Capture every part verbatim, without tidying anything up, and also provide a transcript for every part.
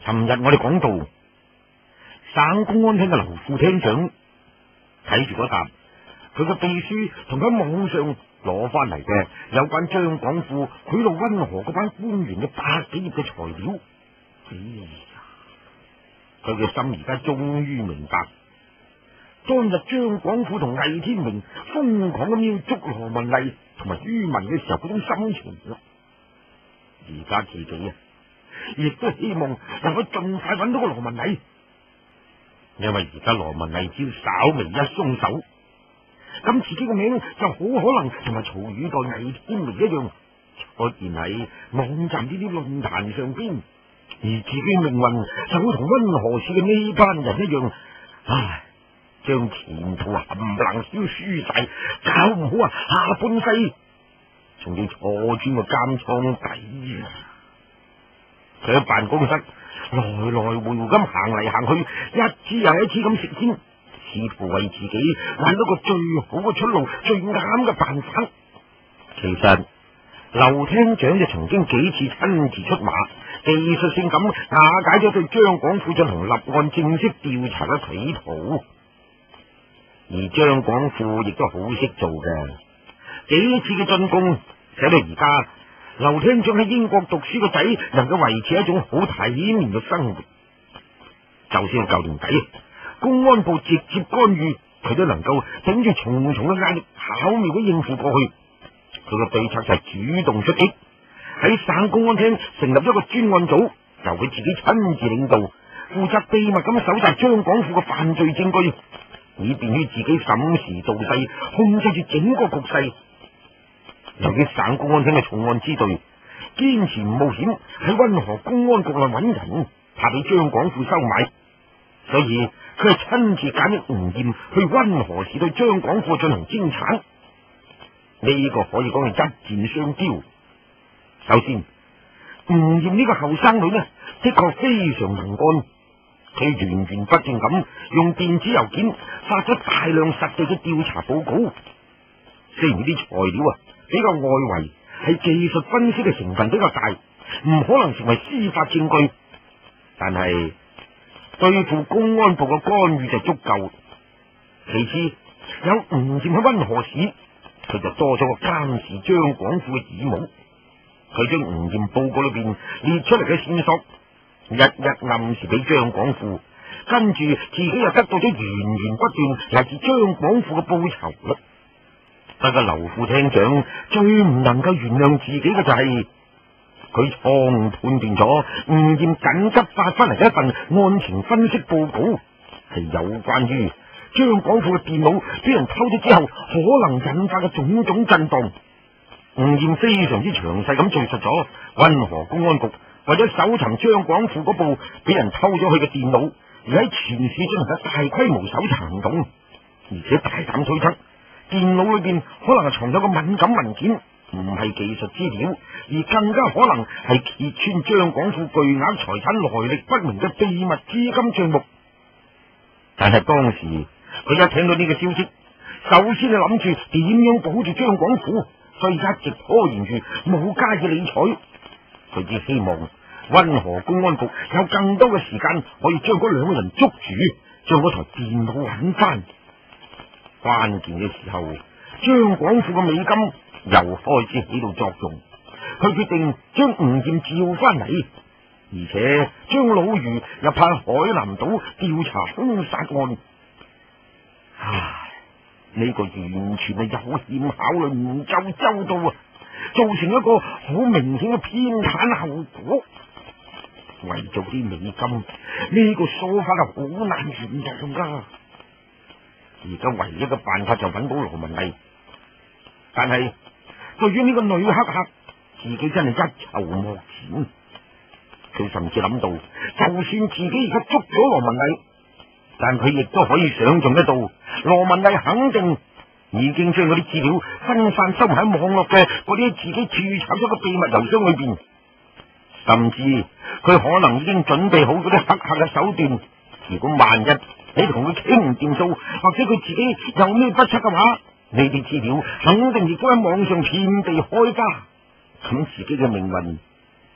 尋日我哋講到省公安廳嘅劉副廳長睇住嗰沓佢個秘書同佢喺網上攞翻嚟嘅有關張廣富賄賂溫河嗰班官員嘅百幾頁嘅材料，哎呀，佢嘅心而家終於明白，當日張廣富同魏天明瘋狂咁要捉羅文麗同埋于文嘅時候嗰種心情啦。而家自己啊，亦都希望能夠盡快揾到個羅文麗，因為而家羅文麗只要稍微一鬆手，咁自己嘅名就好可能同埋曹宇代、魏天明一樣出現喺網站呢啲論壇上邊，而自己命運就會同溫河市嘅呢班人一樣，唉，將前途冚唪唥燒輸晒，搞唔好啊下半世仲要坐穿個監倉底啊！佢喺辦公室來來回回咁行嚟行去，一次又一次咁食煙，試圖為自己揾到個最好嘅出路、最啱嘅辦法。其實劉廳長就曾經幾次親自出馬，技術性咁瓦解咗對張廣富進行立案正式調查嘅企圖。而張廣富亦都好識做嘅，幾次嘅進攻使到而家劉廳長喺英國讀書個仔能夠維持一種好體面嘅生活。就算係舊年底公安部直接干預，佢都能夠頂住重重嘅壓力巧妙地應付過去。佢嘅對策就係主動出擊，喺省公安廳成立一個專案組，由佢自己親自領導，負責秘密咁搜集張廣富嘅犯罪證據，以便於自己審時度勢，控制住整個局勢。由於省公安廳嘅重案支隊堅持唔冒險喺溫河公安局內揾人，怕俾張廣富收買，所以佢係親自揀咗吳艷去溫河市對張廣富進行偵查。呢個可以講係一箭雙雕。首先，吳艷呢個後生女呢，的確非常能幹，佢源源不斷咁用電子郵件發咗大量實際嘅調查報告。雖然呢啲材料啊比較外圍，係技術分析嘅成分比較大，唔可能成為司法證據，但係對付公安部嘅干預就足夠。其次，有吳艷喺溫河市，佢就多咗個監視張廣富嘅義務。佢將吳艷報告裏邊列出嚟嘅線索，日日暗示俾張廣富，跟住自己又得到咗源源不斷嚟自張廣富嘅報酬啦。不過劉副廳長最唔能夠原諒自己嘅就係佢錯誤判斷咗吳艷緊急發翻嚟嘅一份案情分析報告，係有關於張廣富嘅電腦俾人偷咗之後可能引發嘅種種震盪。吳艷非常之詳細咁敘述咗溫河公安局為咗搜尋張廣富嗰部俾人偷咗去嘅電腦，而喺全市進行咗大規模搜查行動，而且大膽推測電腦裏邊可能係藏有個敏感文件，唔係技術資料，而更加可能係揭穿張廣富巨額財產來歷不明嘅秘密資金賬目。但係當時佢一聽到呢個消息，首先係諗住點樣保住張廣富，所以一直拖延住冇加以理睬。佢只希望溫河公安局有更多嘅時間可以將嗰兩個人捉住，將嗰台電腦揾翻。關鍵嘅時候，張廣富嘅美金又開始起到作用，佢決定將吳艷召翻嚟，而且將老余又派海南島調查兇殺案。唉，呢、這個完全係有欠考慮，唔夠周到啊，造成一個好明顯嘅偏袒後果。為咗啲美金，呢、這個說法係好難原諒噶。而家唯一嘅辦法就揾到羅文麗，但係對於呢個女黑客，自己真係一籌莫展。佢甚至諗到，就算自己而家捉咗羅文麗，但佢亦都可以想象得到，羅文麗肯定已經將嗰啲資料分散收埋喺網絡嘅嗰啲自己註冊咗嘅秘密郵箱裏邊，甚至佢可能已經準備好嗰啲黑客嘅手段。如果萬一你同佢傾唔掂數，或者佢自己有咩不測嘅話，呢啲資料肯定亦都喺網上遍地開花，咁自己嘅命運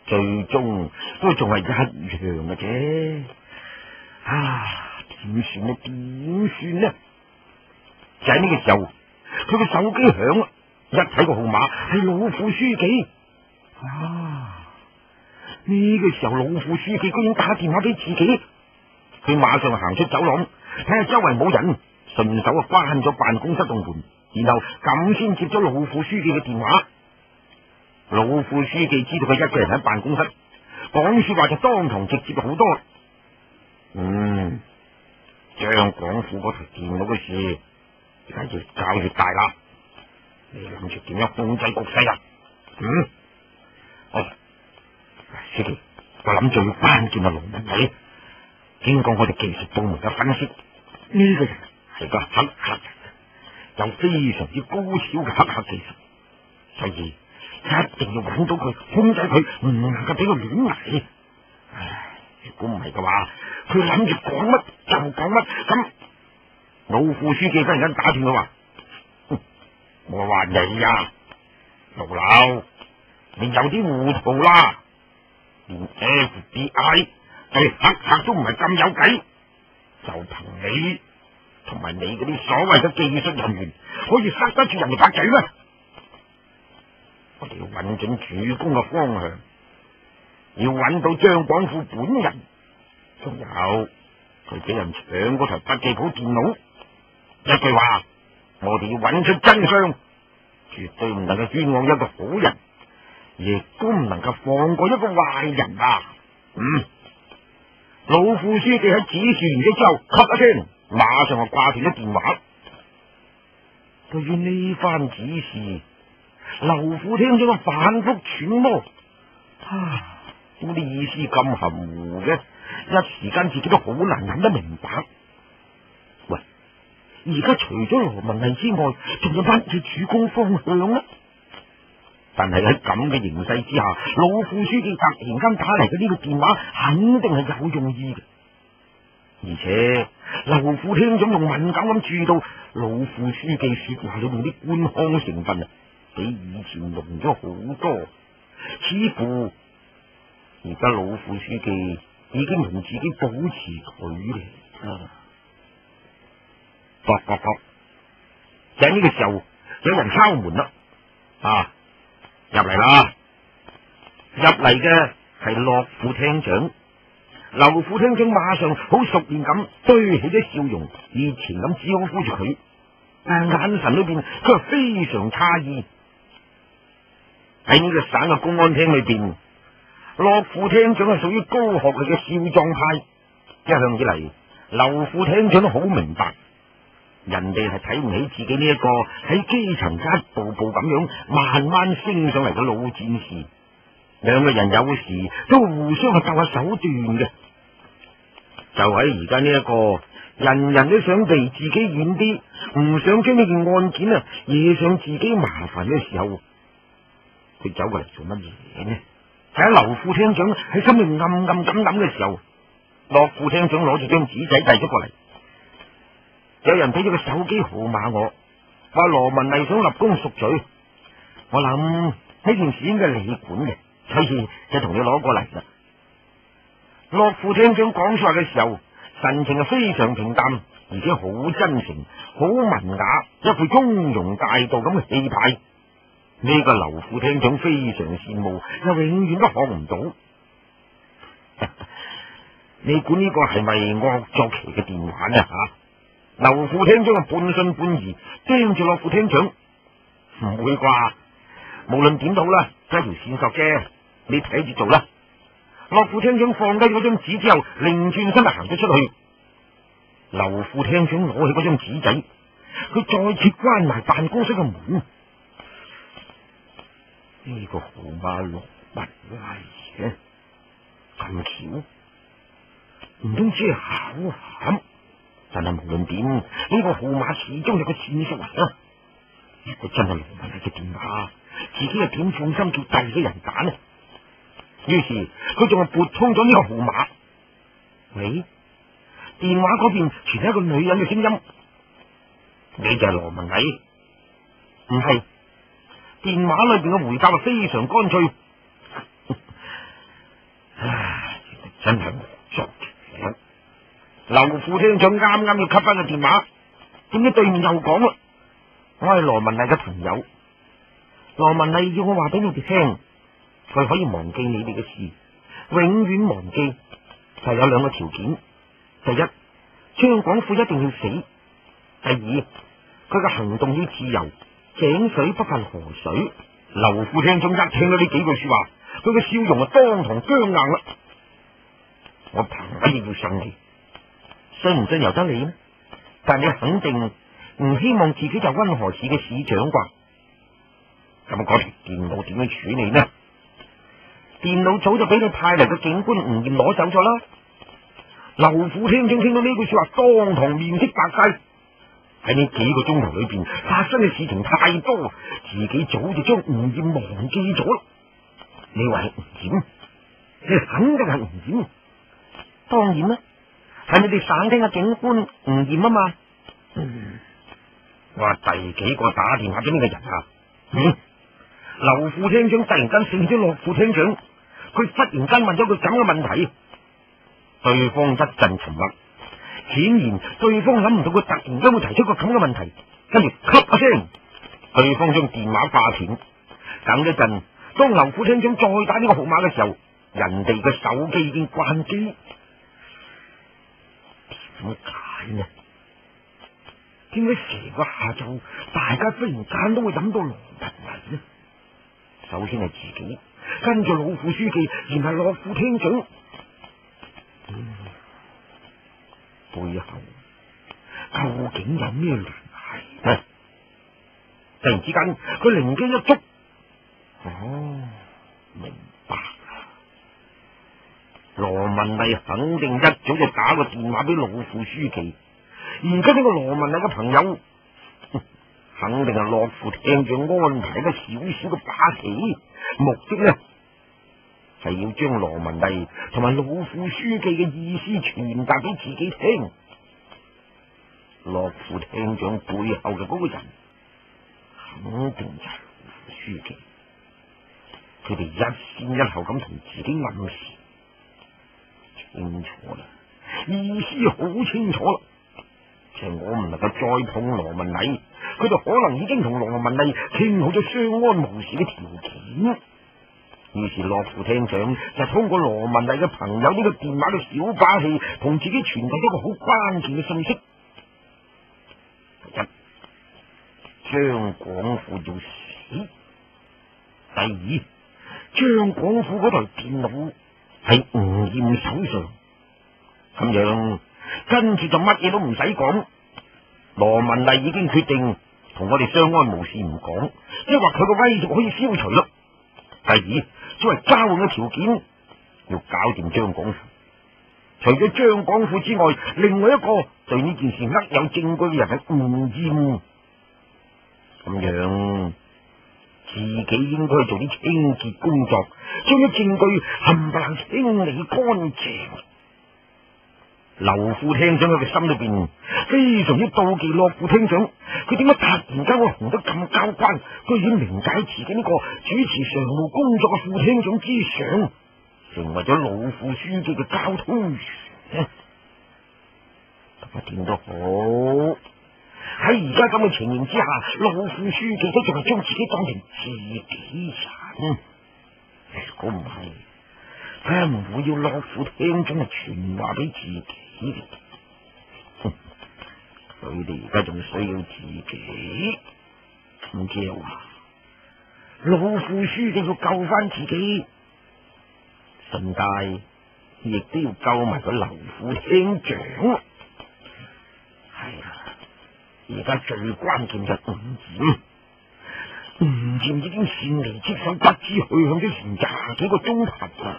最終都仲係一樣嘅啫。啊，點算呢？點算呢？就喺呢個時候，佢個手機響啦，一睇個號碼係老副書記。啊，呢個時候老副書記居然打電話俾自己，佢馬上行出走廊，睇下周圍冇人，順手啊關咗辦公室棟門，然後咁先接咗老副書記嘅電話。老副書記知道佢一個人喺辦公室，講說話就當堂直接好多。嗯，張廣富嗰台電腦嘅事而家越搞越大啦，你諗住點樣控制局勢啊？嗯，哦，書記，我諗最關鍵係羅文偉。經過我哋技術部門嘅分析，呢個人係個黑客，有非常之高超嘅黑客技術，所以一定要揾到佢，控制佢，唔能夠俾佢亂嚟。唉，如果唔係嘅話，佢諗住講乜就講乜。咁老副書記忽然間打斷佢話：我話你呀，老劉，你有啲糊塗啦，連 F B I 對黑客都唔係咁有計，就憑你同埋你嗰啲所謂嘅技術人員，可以塞得住人哋把嘴咩？我哋要揾準主攻嘅方向，要揾到張廣富本人，仲有佢俾人搶嗰台筆記簿電腦。一句話，我哋要揾出真相，絕對唔能夠冤枉一個好人，亦都唔能夠放過一個壞人啊！嗯，老副書記喺指示完咗之後，咳一聲，馬上就掛斷咗電話。對於呢番指示，劉副廳長反覆揣摩，啊，點解啲意思咁含糊嘅？一時間自己都好難諗得明白。喂，而家除咗羅文麗之外，仲有乜嘢主攻方向呢？但係喺咁嘅形勢之下，老副書記突然間打嚟嘅呢個電話，肯定係有用意嘅。而且劉副廳長仲敏感咁注意到老副書記說話裏面啲官腔成分啊，比以前濃咗好多。似乎而家老副書記已經同自己保持距離啦。卜卜卜，就喺呢個時候，有人敲門啦。啊，入嚟啦！入嚟嘅係駱副廳長。劉副廳長馬上好熟練咁堆起咗笑容，熱情咁招呼住佢，但眼神裏邊佢係非常詫異。喺呢個省嘅公安廳裏邊，駱副廳長係屬於高學歷嘅少壯派。一向以嚟，劉副廳長都好明白，人哋係睇唔起自己呢一個喺基層一步步咁樣慢慢升上嚟嘅老戰士。兩個人有時都會互相係鬥下手段嘅。就喺而家呢一個人人都想離自己遠啲，唔想將呢件案件啊惹上自己麻煩嘅時候，佢走過嚟做乜嘢呢？喺劉副廳長喺心裏暗暗咁諗嘅時候，駱副廳長攞住張紙仔遞咗過嚟。有人俾咗個手機號碼我，話羅文麗想立功贖罪。我諗呢件事應該係你管嘅，所以就同你攞過嚟啦。駱副廳長講出話嘅時候，神情係非常平淡，而且好真誠，好文雅，一副雍容大度咁嘅氣派。呢、這個劉副廳長非常羨慕，又永遠都學唔到。你估呢個係咪惡作劇嘅電話呢？吓、啊，劉副廳長半信半疑，盯住駱副廳長，唔會啩？無論點都好啦，都係條線索啫，你睇住做啦。駱副廳長放低嗰張紙之後，擰轉身就行咗出去。劉副廳長攞起嗰張紙仔，佢再次關埋辦公室嘅門。呢、這個號碼羅文麗嘅，咁巧，唔通只係巧合？但係無論點，呢、這個號碼始終有個線索嚟啊！如果真係羅文麗嘅電話，自己又點放心叫第二個人打呢？於是佢仲係撥通咗呢個號碼。喂，電話嗰邊傳嚟一個女人嘅聲音：你就係羅文麗？唔係。電話裏邊嘅回答係非常乾脆。 真係惡作劇。劉副廳長啱啱要吸翻個電話，點知對面又講啦，我係羅文麗嘅朋友，羅文麗要我話俾你哋聽，佢可以忘記你哋嘅事，永遠忘記，就有兩個條件。第一，張廣富一定要死；第二，佢嘅行動要自由，井水不犯河水。劉副廳長一聽到呢幾句說話，佢嘅笑容啊當堂僵硬啦。我憑乜嘢要信你？信唔信由得你呢？但你肯定唔希望自己就溫河市嘅市長啩？咁嗰條電腦點樣處理呢？電腦早就俾你派嚟嘅警官吳艷攞走咗啦。劉副廳長聽到呢句說話，當堂面色白晒。喺呢幾個鐘頭裏邊發生嘅事情太多，自己早就將吳艷忘記咗啦。你話係吳艷？你肯定係吳艷。當然啦，係你哋省廳嘅警官吳艷啊嘛。嗯，我話第幾個打電話俾呢個人啊？嗯，劉副廳長突然間醒咗落副廳長，佢忽然間問咗佢咁嘅問題，對方一陣沉默，顯然對方諗唔到佢突然間會提出個咁嘅問題，跟住咔一聲，對方將電話掛斷。等一陣，當劉副廳長再打呢個號碼嘅時候，人哋嘅手機已經關機。點解呢？點解成個下晝大家忽然間都會諗到羅文麗呢？首先係自己，跟住老副書記，然後駱副廳長。嗯，背後究竟有咩聯繫呢？突然之間，佢靈機一觸，哦，明白啦！羅文麗肯定一早就打個電話俾老副書記，而家呢個羅文麗嘅朋友，肯定係駱副廳長安排一個小小嘅把戲，目的呢係要將羅文麗同埋老副書記嘅意思傳達俾自己聽。駱副廳長背後嘅嗰個人，肯定就係老副書記。佢哋一先一後咁同自己暗示，清楚啦，意思好清楚啦。其實我唔能夠再碰羅文麗，佢哋可能已經同羅文麗傾好咗相安無事嘅條件。於是駱副廳長就通過羅文麗嘅朋友呢個電話嘅小把戲，同自己傳遞一個好關鍵嘅信息：第一，張廣富要死；第二，張廣富嗰台電腦喺吳艷手上。咁樣跟住就乜嘢都唔使講，羅文麗已經決定同我哋相安無事唔講，即係話佢個威脅可以消除啦。第二，作為交換嘅條件，要搞掂張廣富。除咗張廣富之外，另外一個對呢件事握有證據嘅人係吳艷。咁樣自己應該做啲清潔工作，將啲證據冚唪唥清理乾淨。劉副廳長喺佢心裏邊非常之妒忌駱副廳長，佢點解突然間會紅得咁交關，居然明解自己呢個主持常務工作嘅副廳長之上，成為咗老副書記嘅交通員呢？不過點都好，喺而家咁嘅情形之下，老副書記都仲係將自己當成自己人。如果唔係，佢唔會要駱副廳長嚟傳話俾自己。佢哋而家仲需要自己，咁即係話老副書記要救翻自己，順帶亦都要救埋個劉副廳長。係啊，而家最關鍵就係吳艷，吳艷已經擅離職守，不知去向咗成廿幾個鐘頭啦。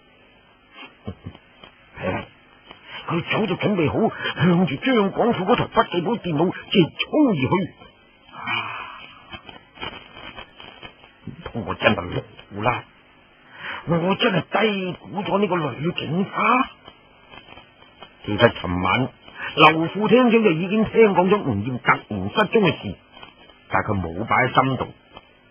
係佢早就準備好向住張廣富嗰台筆記本電腦直衝而去。唔通我真係傻啦？我真係低估咗呢個女警察。其實尋晚劉副廳長就已經聽講咗吳艷突然失蹤嘅事，但係佢冇擺喺心度。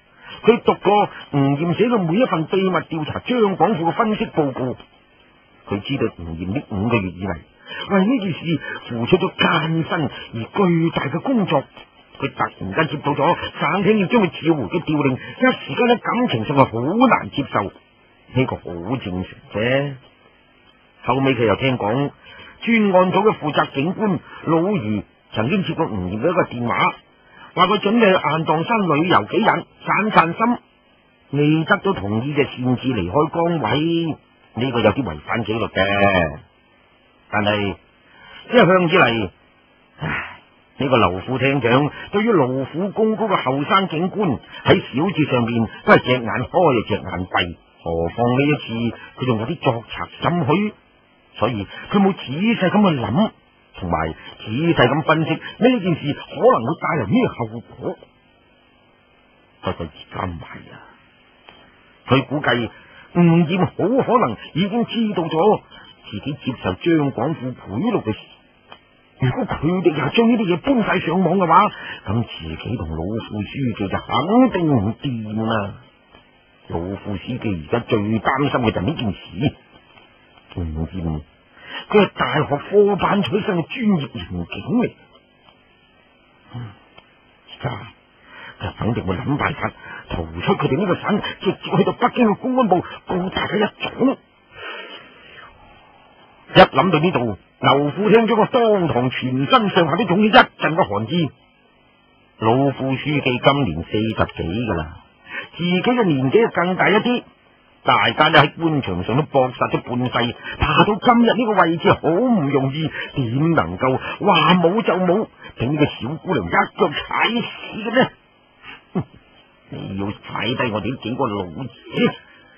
佢讀過吳艷寫嘅每一份秘密調查張廣富嘅分析報告， 佢知道吳艷呢五個月以嚟為呢件事付出咗艱辛而巨大嘅工作，佢突然間接到咗省廳要將佢召回嘅調令，一時間喺感情上係好難接受，呢個好正常啫。後尾佢又聽講專案組嘅負責警官老余曾經接過吳艷嘅一個電話，話佢準備去雁蕩山旅遊幾日散散心，未得到同意就擅自離開崗位，呢個有啲違反紀律嘅。但係一向之嚟，唉，呢個劉副廳長對於勞苦功高嘅後生警官喺小節上面都係隻眼開又隻眼閉，何況呢一次佢仲有啲作賊心虛，所以佢冇仔細咁去諗，同埋仔細咁分析呢件事可能會帶嚟咩後果。不過而家唔係啊，佢估計吳艷好可能已經知道咗自己接受張廣富賄賂嘅事。如果佢哋又將呢啲嘢搬晒上網嘅話，咁自己同老副書記就肯定唔掂啦。老副書記而家最擔心嘅就係呢件事。吳艷佢係大學科班出身嘅專業刑警嚟，而家佢肯定會諗辦法逃出佢哋呢個省，直接去到北京嘅公安部告大家一狀。一諗到呢度，劉副廳長個當堂全身上下都湧起一陣嘅寒意。老副書記今年四十幾噶啦，自己嘅年紀更大一啲，大家都喺官場上都搏殺咗半世，爬到今日呢個位置好唔容易，點能夠話冇就冇，俾呢個小姑娘一腳踩死嘅呢？你要踩低我哋呢幾個老嘢，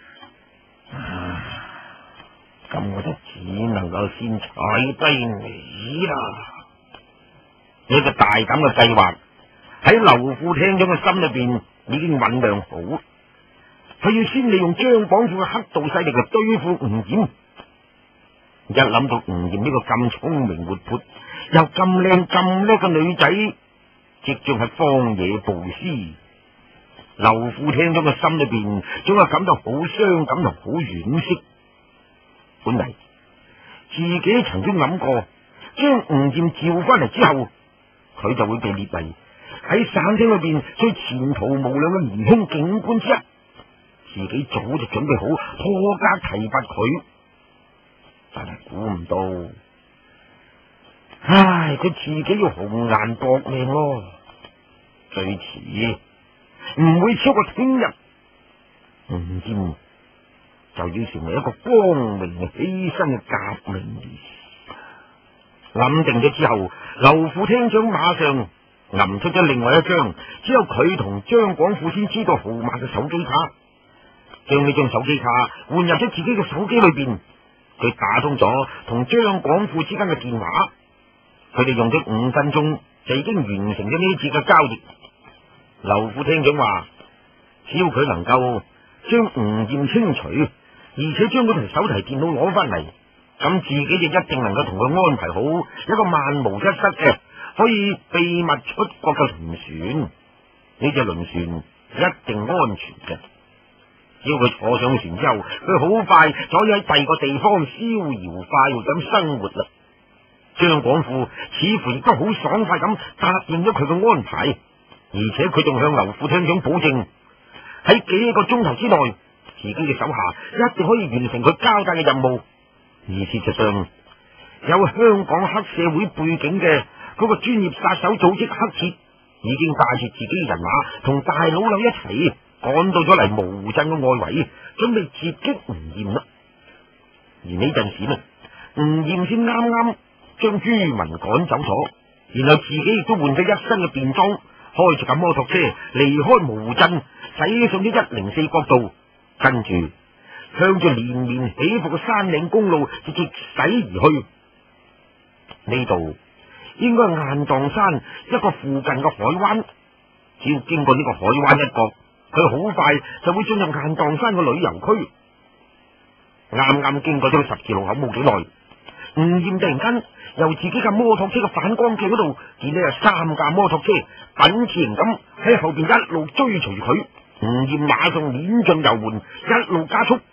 咁我就只能夠先踩低你啦。呢個大膽嘅計劃喺劉副廳長嘅心裏邊已經醞釀好，佢要先利用張廣富嘅黑道勢力嚟對付吳艷。一諗到吳艷呢個咁聰明活潑又咁靚咁叻嘅女仔即將喺荒野暴屍，劉副廳長嘅心裏邊總係感到好傷感同好惋惜。本嚟自己曾經諗過將吳艷召翻嚟之後，佢就會被列為喺省廳裏邊最前途無量嘅年輕警官之一，自己早就準備好破格提拔佢，但係估唔到，唉，佢自己要紅顏搏命咯，最遲唔會超過聽日，吳艷就要成為一個光榮嘅犧牲嘅革命烈士。諗定咗之後，劉副廳長馬上揞出咗另外一張只有佢同張廣富先知道號碼嘅手機卡，將呢張手機卡換入咗自己嘅手機裏邊。佢打通咗同張廣富之間嘅電話，佢哋用咗五分鐘就已經完成咗呢次嘅交易。劉副廳長話，只要佢能夠將吳艷清除，而且將嗰台手提電腦攞翻嚟，咁自己就一定能夠同佢安排好一個萬無一失嘅可以秘密出國嘅輪船。呢隻輪船一定安全嘅，只要佢坐上船之後，佢好快就可以喺第二個地方逍遙快活咁生活啦。張廣富似乎亦都好爽快咁答應咗佢嘅安排，而且佢仲向劉副廳長保證，喺幾個鐘頭之內，自己嘅手下一定可以完成佢交代嘅任務。而事實上，有香港黑社會背景嘅嗰個專業殺手組織黑徹已經帶住自己嘅人馬同大老友一齊趕到咗嚟蕪湖鎮嘅外圍，準備截擊吳艷啦。而呢陣時呢，吳艷先啱啱將朱文趕走咗，然後自己亦都換咗一身嘅便裝，開住架摩托車離開蕪湖鎮，駛上咗一零四國道，跟住向住連綿起伏嘅山嶺公路就直駛而去。呢度應該係雁蕩山一個附近嘅海灣，只要經過呢個海灣一角，佢好快就會進入雁蕩山嘅旅遊區。啱啱經過咗個十字路口冇幾耐，吳艷突然間由自己架摩托車嘅反光鏡嗰度見到有三架摩托車品似型咁喺後邊一路追隨住佢。吳艷馬上碾進油門，一路加速。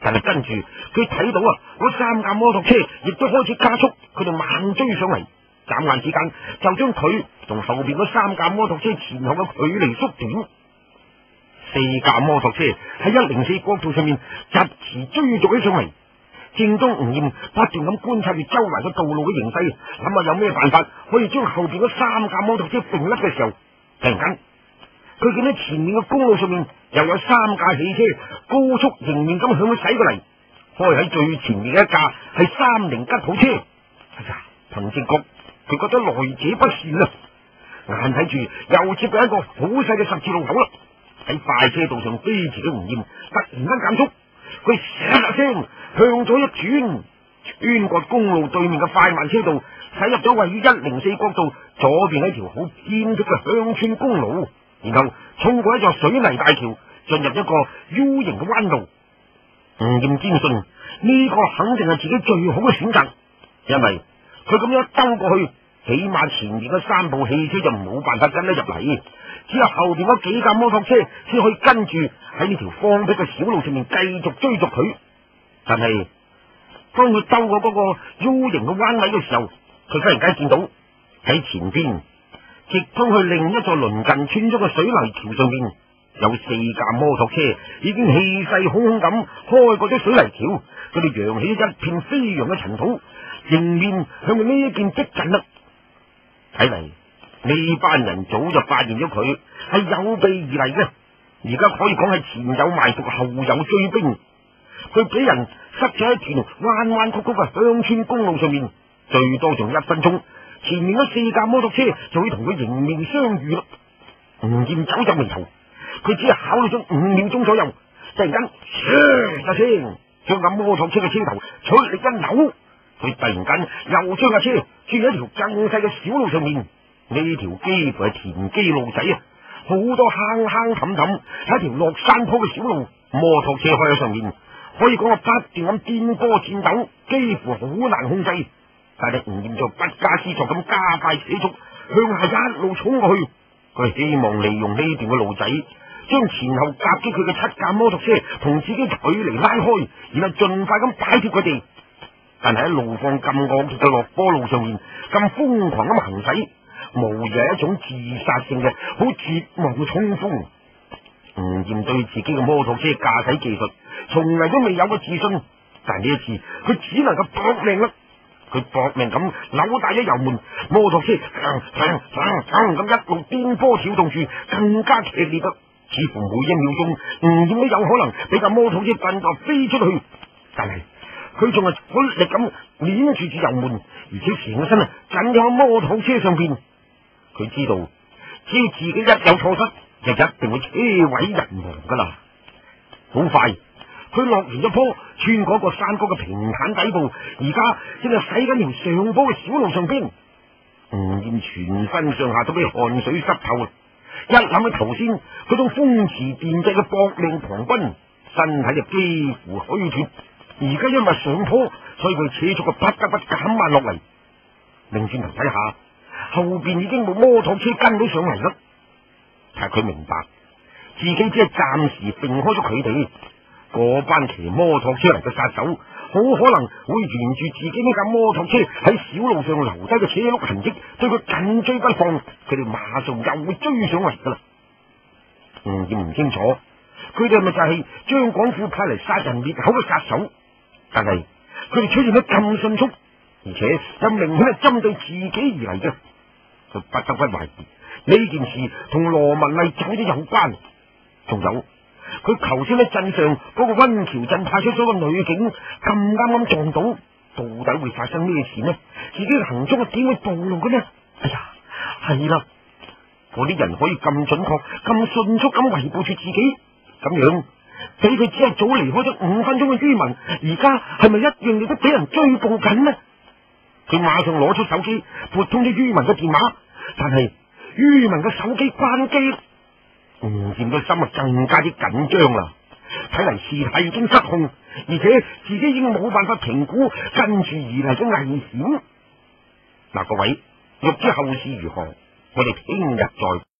但係跟住佢睇到啊，嗰三架摩托車亦都開始加速，佢哋猛追上嚟，眨眼之間就將佢同後邊嗰三架摩托車前後嘅距離縮短。四架摩托車喺一零四國道上面疾馳追逐起上嚟。正當吳艷不斷咁觀察住周圍嘅道路嘅形勢，諗下有咩辦法可以將後邊嗰三架摩托車並甩嘅時候，突然間佢見到前面嘅公路上面又有三架汽車高速迎面咁向佢駛過嚟，開喺最前面嘅一架係三菱吉普車。哎呀，憑直覺佢覺得來者不善啦，眼睇住又接近一個好細嘅十字路口啦。喺快車道上飛馳嘅吳艷突然間減速，佢唰一聲向左一轉，穿過公路對面嘅快慢車道，駛入咗位於一零四國道左邊一條好偏僻嘅鄉村公路，然後衝過一座水泥大橋，進入一個 U 型嘅彎道。吳艷堅信呢個肯定係自己最好嘅選擇，因為佢咁樣兜過去，起碼前面嘅三部汽車就冇辦法跟得入嚟，只有後邊嗰幾架摩托車先可以跟住喺呢條荒僻嘅小路上面繼續追逐佢。但係當佢兜過嗰個 U 型嘅彎位嘅時候，佢忽然間見到喺前邊直通去另一座鄰近村莊嘅水泥橋上面，有四架摩托車已經氣勢洶洶咁開過咗水泥橋，佢哋揚起一片飛揚嘅塵土，迎面向佢呢一邊逼近啦。睇嚟呢班人早就發現咗佢係有備而嚟嘅，而家可以講係前有埋伏，後有追兵。佢俾人塞咗喺一條彎彎曲曲嘅鄉村公路上面，最多仲一分鐘，前面嗰四架摩托車就會同佢迎面相遇啦。吳艷皺皺眉頭，佢只係考慮咗五秒鐘左右，突然間唰一聲將架摩托車嘅車頭出力一扭，佢突然間又將架車轉喺一條更細嘅小路上面。呢條幾乎係田基路仔啊，好多坑坑氹氹，係一條落山坡嘅小路，摩托車開喺上面，可以講係不斷咁顛簸顫抖，幾乎好難控制。但係吳艷就不加思索咁加快車速向下一路衝過去，佢希望利用呢段嘅路仔，將前後夾擊佢嘅七架摩托車同自己距離拉開，然後盡快咁擺脫佢哋。但係喺路況咁惡劣嘅落坡路上面咁瘋狂咁行駛，無疑係一種自殺性嘅好絕望嘅衝鋒。吳艷對自己嘅摩托車駕駛技術從嚟都未有過自信，但呢一次佢只能夠搏命啦。佢搏命咁扭大咗油門，摩托車嘭嘭嘭嘭咁一路顛簸跳動住，更加劇烈啦。似乎每一秒鐘吳艷都有可能俾架摩托車震到飛出去，但係佢仲係好力咁捏住住油門，而且成個身啊緊喺摩托車上邊。佢知道只要自己一有錯失，就一定會車毀人亡噶啦。好快，佢落完一坡，穿過一個山谷嘅平坦底部，而家正係駛緊條上坡嘅小路上邊。吳艷全身上下都俾汗水濕透啦，一諗起頭先嗰種風馳電掣嘅搏命狂奔，身體就幾乎虛脫。而家因為上坡，所以佢車速嘅不得不減慢落嚟。擰轉頭睇下，後邊已經冇摩托車跟到上嚟啦。但係佢明白自己只係暫時避開咗佢哋，嗰班騎摩托車嚟嘅殺手好可能會沿住自己呢架摩托車喺小路上留低嘅車轆痕跡，對佢緊追不放。佢哋馬上又會追上嚟噶啦。吳艷唔清楚佢哋係咪就係張廣富派嚟殺人滅口嘅殺手，但係佢哋出現得咁迅速，而且又明顯係針對自己而嚟嘅，佢不得不懷疑呢件事同羅文麗走咗有關。仲有佢頭先喺鎮上嗰個溫橋鎮派出所嘅女警咁啱啱撞到，到底會發生咩事呢？自己嘅行蹤係點會暴露嘅呢？哎呀，係啦，嗰啲人可以咁準確、咁迅速咁圍捕住自己，咁樣俾佢只係早離開咗五分鐘嘅於文，而家係咪一樣亦都俾人追捕緊呢？佢馬上攞出手機撥通咗於文嘅電話，但係於文嘅手機關機。吳艷嘅心啊更加之緊張啦，睇嚟事態已經失控，而且自己已經冇辦法評估跟住而嚟嘅危險。嗱，各位，欲知後事如何，我哋聽日再